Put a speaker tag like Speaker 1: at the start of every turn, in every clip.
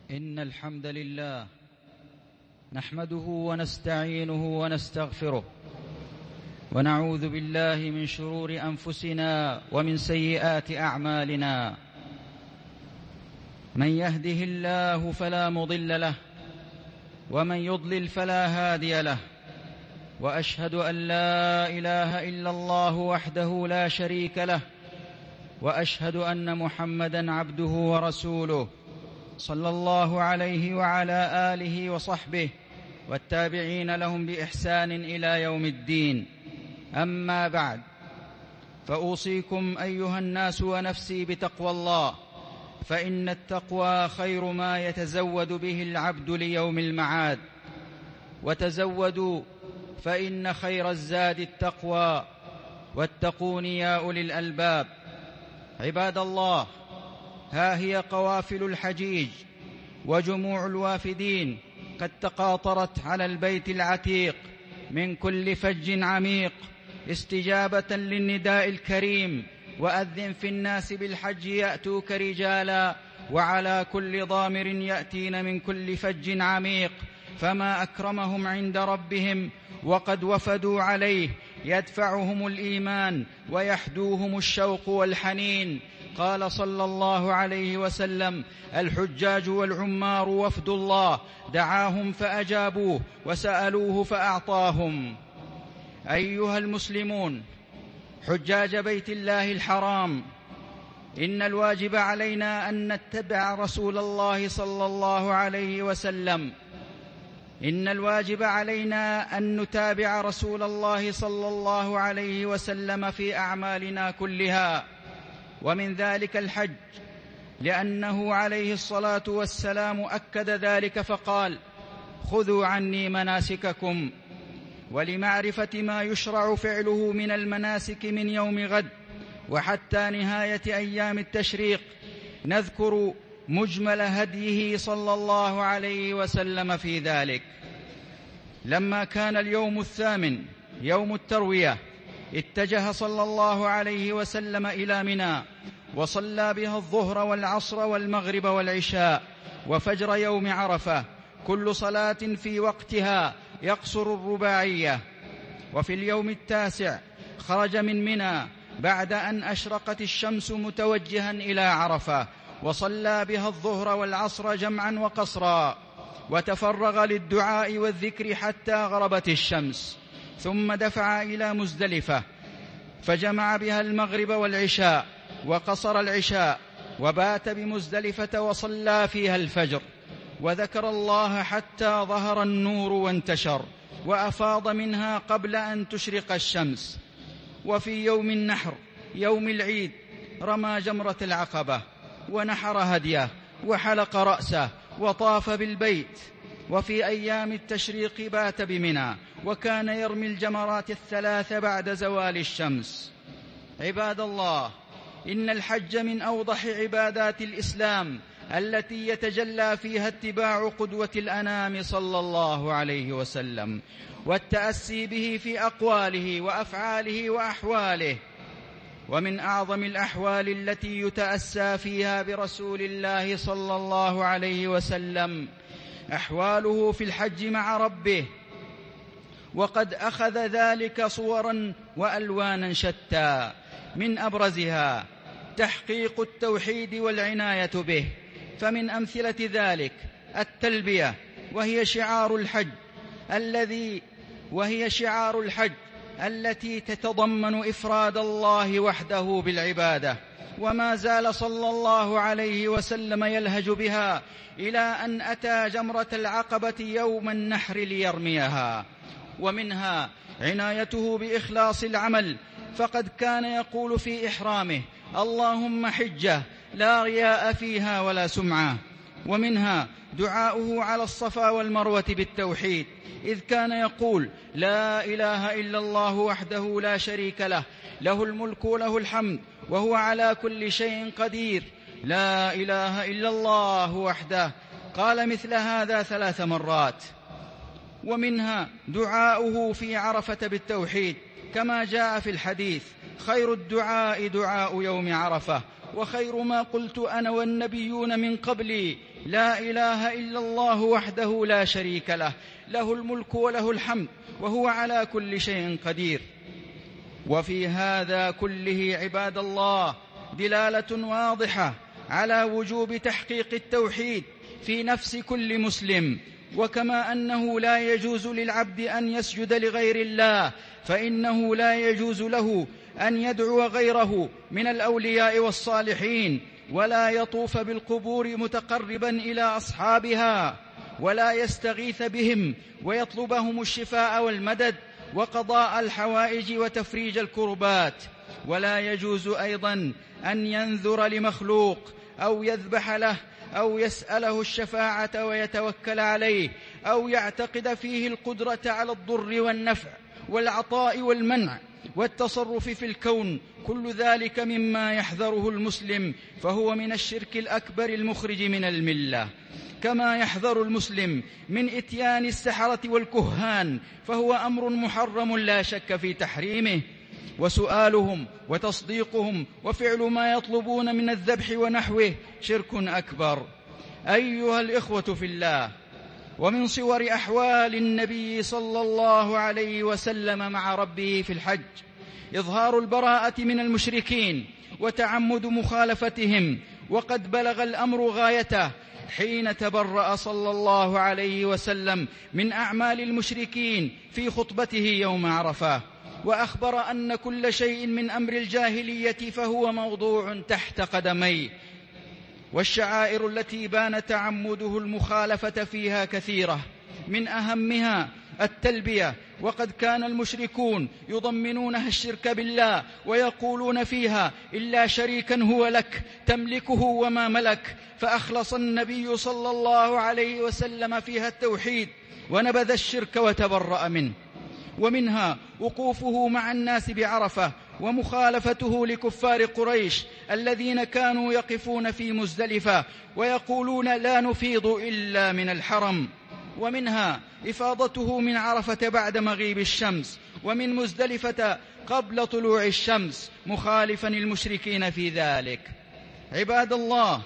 Speaker 1: إن الحمد لله نحمده ونستعينه ونستغفره، ونعوذ بالله من شرور أنفسنا ومن سيئات أعمالنا. من يهده الله فلا مضل له، ومن يضلل فلا هادي له. وأشهد أن لا إله إلا الله وحده لا شريك له، وأشهد أن محمدًا عبده ورسوله، صلى الله عليه وعلى آله وصحبه والتابعين لهم بإحسان إلى يوم الدين. أما بعد، فأوصيكم أيها الناس ونفسي بتقوى الله، فإن التقوى خير ما يتزود به العبد ليوم المعاد. وتزودوا فإن خير الزاد التقوى، واتقون يا أولي الألباب. عباد الله، ها هي قوافل الحجيج وجموع الوافدين قد تقاطرت على البيت العتيق من كل فج عميق، استجابة للنداء الكريم: وأذن في الناس بالحج يأتوك رجالا وعلى كل ضامر يأتين من كل فج عميق. فما أكرمهم عند ربهم وقد وفدوا عليه، يدفعهم الإيمان ويحدوهم الشوق والحنين. قال صلى الله عليه وسلم: الحجاج والعمار وفد الله، دعاهم فأجابوه وسألوه فأعطاهم. أيها المسلمون حجاج بيت الله الحرام، إن الواجب علينا أن نتبع رسول الله صلى الله عليه وسلم. إن الواجب علينا أن نتابع رسول الله صلى الله عليه وسلم في أعمالنا كلها، ومن ذلك الحج، لأنه عليه الصلاة والسلام أكد ذلك فقال: خذوا عني مناسككم. ولمعرفة ما يشرع فعله من المناسك من يوم غد وحتى نهاية أيام التشريق، نذكر مجمل هديه صلى الله عليه وسلم في ذلك. لما كان اليوم الثامن يوم التروية، اتجه صلى الله عليه وسلم إلى منى، وصلى بها الظهر والعصر والمغرب والعشاء وفجر يوم عرفة، كل صلاة في وقتها يقصر الرباعية. وفي اليوم التاسع خرج من منى بعد أن أشرقت الشمس متوجها إلى عرفة، وصلى بها الظهر والعصر جمعا وقصرا، وتفرغ للدعاء والذكر حتى غربت الشمس، ثم دفع إلى مزدلفة فجمع بها المغرب والعشاء وقصر العشاء، وبات بمزدلفة وصلى فيها الفجر، وذكر الله حتى ظهر النور وانتشر، وأفاض منها قبل أن تشرق الشمس. وفي يوم النحر يوم العيد رمى جمرة العقبة ونحر هديه وحلق رأسه وطاف بالبيت. وفي أيام التشريق بات بمنى، وكان يرمي الجمرات الثلاث بعد زوال الشمس. عباد الله، إن الحج من أوضح عبادات الإسلام التي يتجلى فيها اتباع قدوة الأنام صلى الله عليه وسلم، والتأسي به في أقواله وأفعاله وأحواله. ومن أعظم الأحوال التي يتأسى فيها برسول الله صلى الله عليه وسلم أحواله في الحج مع ربه، وقد أخذ ذلك صورا وألوانا شتى، من أبرزها تحقيق التوحيد والعناية به. فمن أمثلة ذلك التلبية، وهي شعار الحج التي تتضمن إفراد الله وحده بالعبادة. وما زال صلى الله عليه وسلم يلهج بها إلى أن أتى جمرة العقبة يوم النحر ليرميها. ومنها عنايته بإخلاص العمل، فقد كان يقول في إحرامه: اللهم حجة لا رياء فيها ولا سمعة. ومنها دعاؤه على الصفا والمروة بالتوحيد، إذ كان يقول: لا إله إلا الله وحده لا شريك له، له الملك وله الحمد وهو على كل شيء قدير، لا إله إلا الله وحده. قال مثل هذا 3 مرات. ومنها دعاؤه في عرفة بالتوحيد، كما جاء في الحديث: خير الدعاء دعاء يوم عرفة، وخير ما قلت أنا والنبيون من قبلي لا إله إلا الله وحده لا شريك له، له الملك وله الحمد وهو على كل شيء قدير. وفي هذا كله عباد الله دلالة واضحة على وجوب تحقيق التوحيد في نفس كل مسلم، وكما أنه لا يجوز للعبد أن يسجد لغير الله، فإنه لا يجوز له أن يدعو غيره من الأولياء والصالحين، ولا يطوف بالقبور متقربا إلى أصحابها، ولا يستغيث بهم ويطلبهم الشفاء والمدد وقضاء الحوائج وتفريج الكربات. ولا يجوز أيضا أن ينذر لمخلوق أو يذبح له أو يسأله الشفاعة ويتوكل عليه أو يعتقد فيه القدرة على الضر والنفع والعطاء والمنع والتصرف في الكون. كل ذلك مما يحذره المسلم، فهو من الشرك الأكبر المخرج من الملة. كما يحذر المسلم من إتيان السحرة والكهان، فهو أمر محرم لا شك في تحريمه، وسؤالهم وتصديقهم وفعل ما يطلبون من الذبح ونحوه شرك أكبر. أيها الإخوة في الله، ومن صور أحوال النبي صلى الله عليه وسلم مع ربه في الحج إظهار البراءة من المشركين وتعمد مخالفتهم، وقد بلغ الأمر غايته حين تبرأ صلى الله عليه وسلم من أعمال المشركين في خطبته يوم عرفة، وأخبر أن كل شيء من أمر الجاهلية فهو موضوع تحت قدميه. والشعائر التي بان تعمده المخالفة فيها كثيرة، من أهمها التلبية، وقد كان المشركون يضمنونها الشرك بالله ويقولون فيها إلا شريكا هو لك تملكه وما ملك، فأخلص النبي صلى الله عليه وسلم فيها التوحيد ونبذ الشرك وتبرأ منه. ومنها وقوفه مع الناس بعرفة ومخالفته لكفار قريش الذين كانوا يقفون في مزدلفة ويقولون لا نفيض إلا من الحرم. ومنها إفاضته من عرفة بعد مغيب الشمس، ومن مزدلفة قبل طلوع الشمس، مخالفا المشركين في ذلك. عباد الله،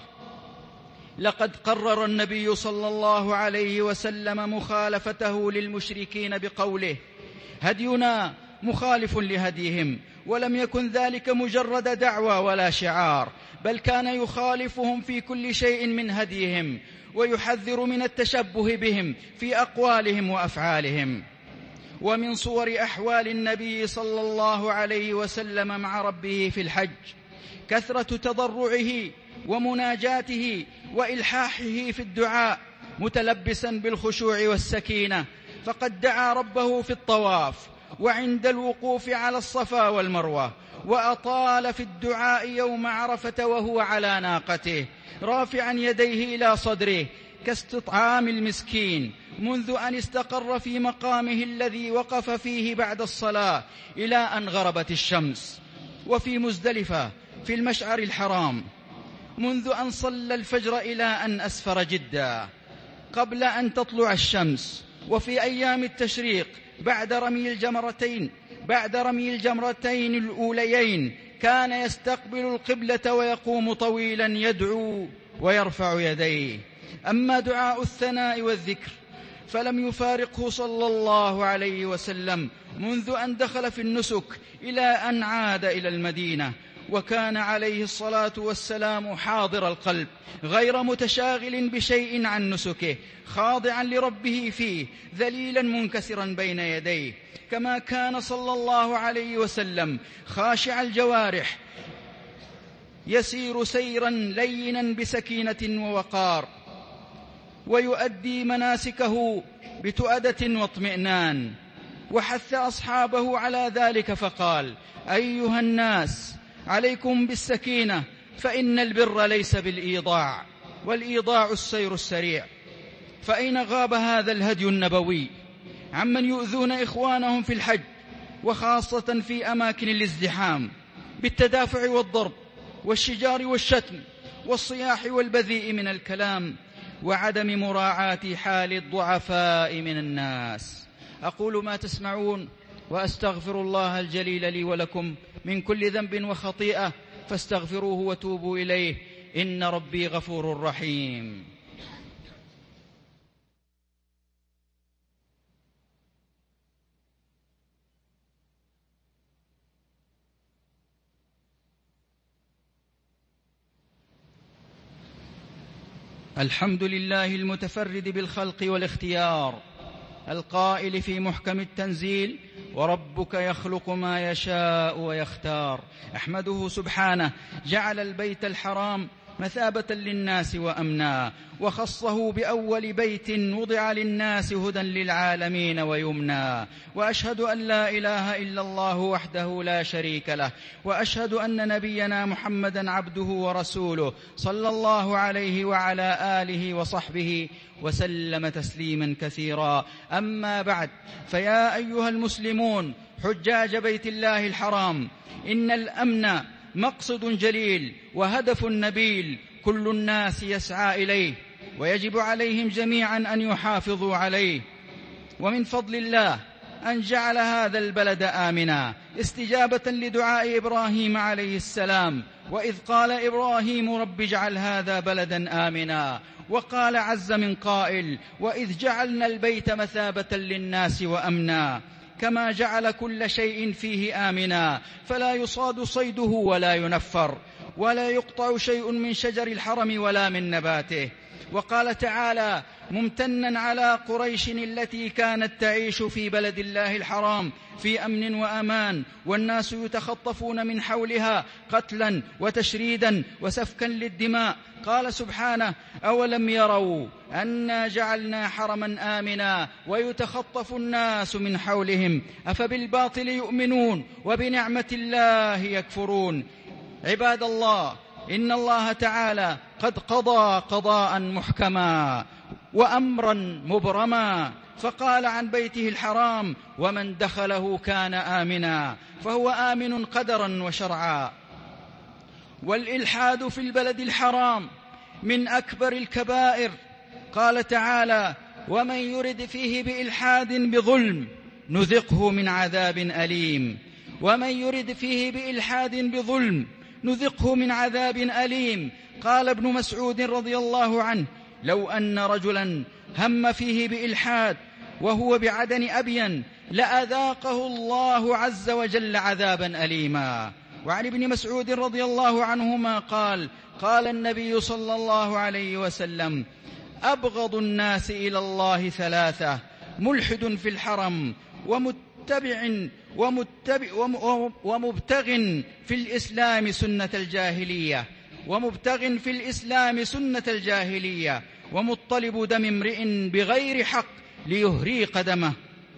Speaker 1: لقد قرر النبي صلى الله عليه وسلم مخالفته للمشركين بقوله: هدينا مخالف لهديهم. ولم يكن ذلك مجرد دعوى ولا شعار، بل كان يخالفهم في كل شيء من هديهم، ويحذر من التشبه بهم في أقوالهم وأفعالهم. ومن صور أحوال النبي صلى الله عليه وسلم مع ربه في الحج كثرة تضرعه ومناجاته وإلحاحه في الدعاء متلبسا بالخشوع والسكينة، فقد دعا ربه في الطواف وعند الوقوف على الصفا والمروة، وأطال في الدعاء يوم عرفة وهو على ناقته رافعا يديه إلى صدره كاستطعام المسكين، منذ أن استقر في مقامه الذي وقف فيه بعد الصلاة إلى أن غربت الشمس. وفي مزدلفة في المشعر الحرام منذ أن صلى الفجر إلى أن أسفر جدا قبل أن تطلع الشمس. وفي أيام التشريق بعد رمي الجمرتين الأوليين كان يستقبل القبلة ويقوم طويلا يدعو ويرفع يديه. أما دعاء الثناء والذكر فلم يفارقه صلى الله عليه وسلم منذ أن دخل في النسك إلى أن عاد إلى المدينة، وكان عليه الصلاة والسلام حاضر القلب غير متشاغل بشيء عن نسكه، خاضعا لربه فيه ذليلا منكسرا بين يديه، كما كان صلى الله عليه وسلم خاشع الجوارح يسير سيرا لينا بسكينة ووقار، ويؤدي مناسكه بتؤدة واطمئنان. وحث أصحابه على ذلك فقال: أيها الناس، عليكم بالسكينة، فإن البر ليس بالإيضاع، والإيضاع السير السريع. فأين غاب هذا الهدي النبوي عمن يؤذون إخوانهم في الحج، وخاصة في أماكن الازدحام، بالتدافع والضرب والشجار والشتم والصياح والبذيء من الكلام، وعدم مراعاة حال الضعفاء من الناس. أقول ما تسمعون، وأستغفر الله الجليل لي ولكم من كل ذنب وخطيئة، فاستغفروه وتوبوا إليه إن ربي غفور رحيم. الحمد لله المتفرد بالخلق والاختيار، القائل في محكم التنزيل: وربك يخلق ما يشاء ويختار. أحمده سبحانه جعل البيت الحرام مثابة للناس وأمنا، وخصه بأول بيت وضع للناس هدى للعالمين ويمنى. وأشهد أن لا إله إلا الله وحده لا شريك له، وأشهد أن نبينا محمدا عبده ورسوله صلى الله عليه وعلى آله وصحبه وسلم تسليما كثيرا. أما بعد، فيا أيها المسلمون حجاج بيت الله الحرام، إن الأمن مقصد جليل وهدف نبيل كل الناس يسعى إليه، ويجب عليهم جميعا أن يحافظوا عليه. ومن فضل الله أن جعل هذا البلد آمنا، استجابة لدعاء إبراهيم عليه السلام، وإذ قال إبراهيم رب اجعل هذا بلدا آمنا. وقال عز من قائل: وإذ جعلنا البيت مثابة للناس وأمنا. كما جعل كل شيء فيه آمنا، فلا يصاد صيده ولا ينفر، ولا يقطع شيء من شجر الحرم ولا من نباته. وقال تعالى ممتنا على قريش التي كانت تعيش في بلد الله الحرام في أمن وأمان، والناس يتخطفون من حولها قتلا وتشريدا وسفكا للدماء. قال سبحانه: أولم يروا أنا جعلنا حرما آمنا ويتخطف الناس من حولهم أفبالباطل يؤمنون وبنعمة الله يكفرون. عباد الله، إن الله تعالى قد قضى قضاء محكما وأمرا مبرما، فقال عن بيته الحرام: ومن دخله كان آمنا، فهو آمن قدرا وشرعا. والإلحاد في البلد الحرام من أكبر الكبائر. قال تعالى: ومن يرد فيه بإلحاد بظلم نذقه من عذاب أليم. ومن يرد فيه بإلحاد بظلم نذقه من عذاب أليم. قال ابن مسعود رضي الله عنه: لو أن رجلا هم فيه بإلحاد وهو بعدن أبين لأذاقه الله عز وجل عذابا أليما. وعن ابن مسعود رضي الله عنهما قال: قال النبي صلى الله عليه وسلم: أبغض الناس إلى الله ثلاثة: ملحد في الحرم، ومبتغ في الإسلام سنة الجاهلية، ومطلب دم امرئ بغير حق ليهري قدمه.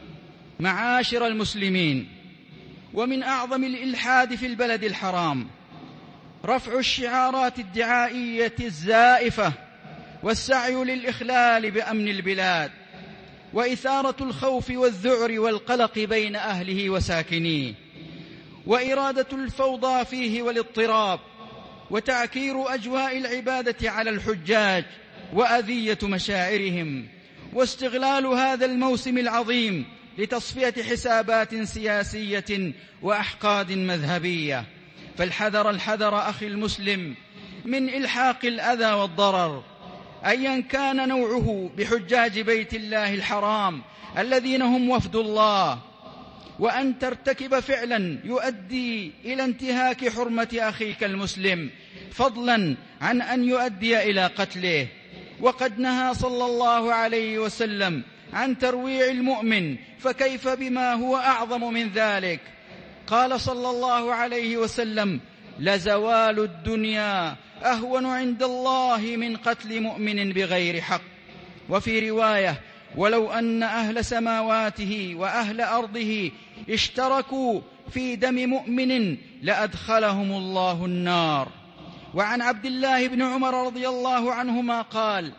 Speaker 1: معاشر المسلمين، ومن أعظم الإلحاد في البلد الحرام رفع الشعارات الدعائية الزائفة، والسعي للإخلال بأمن البلاد، وإثارة الخوف والذعر والقلق بين أهله وساكنيه، وإرادة الفوضى فيه والاضطراب، وتعكير أجواء العبادة على الحجاج وأذية مشاعرهم، واستغلال هذا الموسم العظيم لتصفية حسابات سياسية وأحقاد مذهبية. فالحذر الحذر أخي المسلم من إلحاق الأذى والضرر أيا كان نوعه بحجاج بيت الله الحرام الذين هم وفد الله، وأن ترتكب فعلا يؤدي إلى انتهاك حرمة أخيك المسلم، فضلا عن أن يؤدي إلى قتله. وقد نهى صلى الله عليه وسلم عن ترويع المؤمن، فكيف بما هو أعظم من ذلك؟ قال صلى الله عليه وسلم: لزوال الدنيا أهون عند الله من قتل مؤمن بغير حق. وفي رواية: ولو أن أهل سماواته وأهل أرضه اشتركوا في دم مؤمن لأدخلهم الله النار. وعن عبد الله بن عمر رضي الله عنهما قال: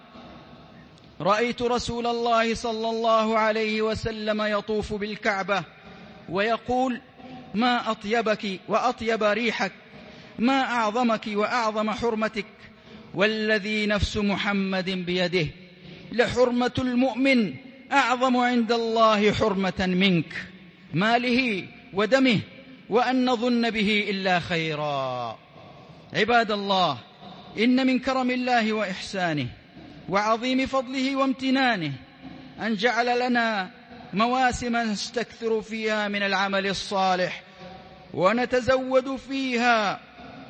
Speaker 1: رأيت رسول الله صلى الله عليه وسلم يطوف بالكعبة ويقول: ما أطيبك وأطيب ريحك، ما أعظمك وأعظم حرمتك، والذي نفس محمد بيده لحرمة المؤمن أعظم عند الله حرمة منك، ماله ودمه، وأن نظن به إلا خيرا. عباد الله، إن من كرم الله وإحسانه وعظيم فضله وامتنانه أن جعل لنا مواسم نستكثر فيها من العمل الصالح ونتزود فيها،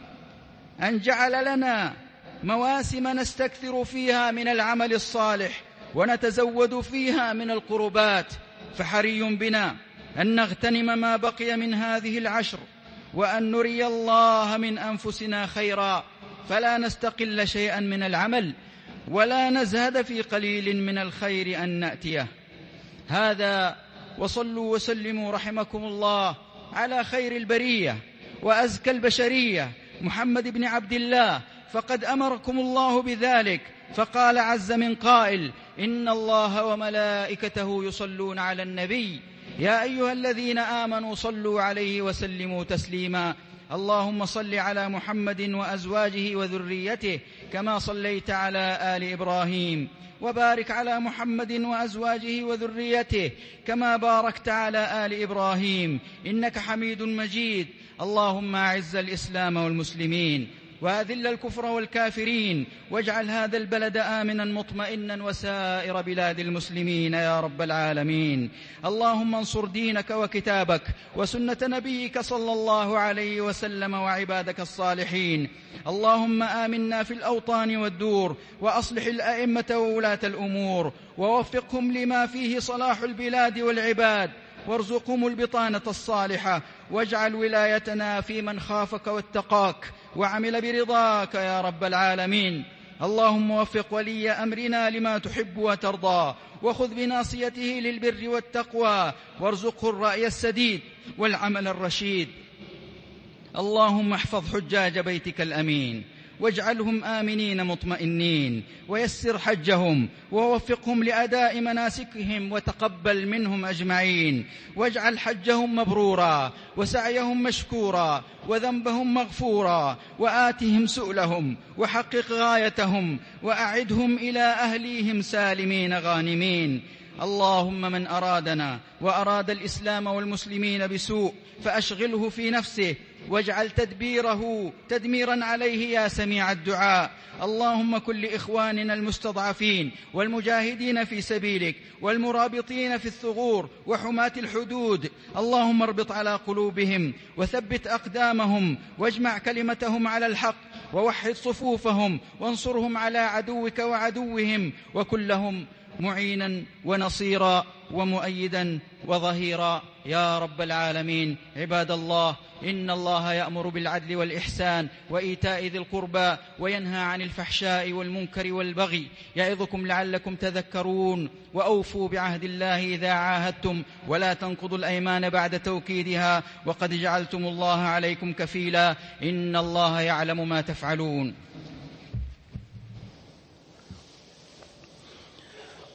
Speaker 1: أن جعل لنا مواسم نستكثر فيها من العمل الصالح ونتزود فيها من القربات، فحري بنا أن نغتنم ما بقي من هذه العشر، وأن نري الله من أنفسنا خيرا، فلا نستقل شيئا من العمل ولا نزهد في قليل من الخير أن نأتيه. هذا، وصلوا وسلموا رحمكم الله على خير البرية وأزكى البشرية محمد بن عبد الله، فقد أمركم الله بذلك، فقال عز من قائل: إن الله وملائكته يصلون على النبي يا أيها الذين آمنوا صلوا عليه وسلموا تسليما. اللهم صل على محمد وأزواجه وذريته كما صليت على آل إبراهيم، وبارك على محمد وأزواجه وذريته كما باركت على آل إبراهيم إنك حميد مجيد. اللهم أعز الإسلام والمسلمين وأذل الكفر والكافرين، واجعل هذا البلد آمنا مطمئنا وسائر بلاد المسلمين يا رب العالمين. اللهم انصر دينك وكتابك وسنة نبيك صلى الله عليه وسلم وعبادك الصالحين. اللهم آمنا في الأوطان والدور، وأصلح الأئمة وولاة الأمور، ووفقهم لما فيه صلاح البلاد والعباد، وارزقهم البطانة الصالحة، واجعل ولايتنا في من خافك واتقاك وعمل برضاك يا رب العالمين. اللهم وفق ولي أمرنا لما تحب وترضى، وخذ بناصيته للبر والتقوى، وارزقه الرأي السديد والعمل الرشيد. اللهم احفظ حجاج بيتك الأمين، واجعلهم آمنين مطمئنين، ويسر حجهم، ووفقهم لأداء مناسكهم، وتقبل منهم أجمعين، واجعل حجهم مبرورا وسعيهم مشكورا وذنبهم مغفورا، وآتهم سؤلهم وحقق غايتهم، وأعدهم إلى أهليهم سالمين غانمين. اللهم من أرادنا وأراد الإسلام والمسلمين بسوء فأشغله في نفسه، واجعل تدبيره تدميرا عليه يا سميع الدعاء. اللهم كن لإخواننا المستضعفين والمجاهدين في سبيلك والمرابطين في الثغور وحماة الحدود، اللهم اربط على قلوبهم وثبت أقدامهم، واجمع كلمتهم على الحق، ووحد صفوفهم، وانصرهم على عدوك وعدوهم، وكن لهم معينا ونصيرا ومؤيدا وظهيرا يا رب العالمين. عباد الله، إن الله يأمر بالعدل والإحسان وإيتاء ذي القربى، وينهى عن الفحشاء والمنكر والبغي، يعظكم لعلكم تذكرون. وأوفوا بعهد الله إذا عاهدتم، ولا تنقضوا الأيمان بعد توكيدها، وقد جعلتم الله عليكم كفيلا، إن الله يعلم ما تفعلون.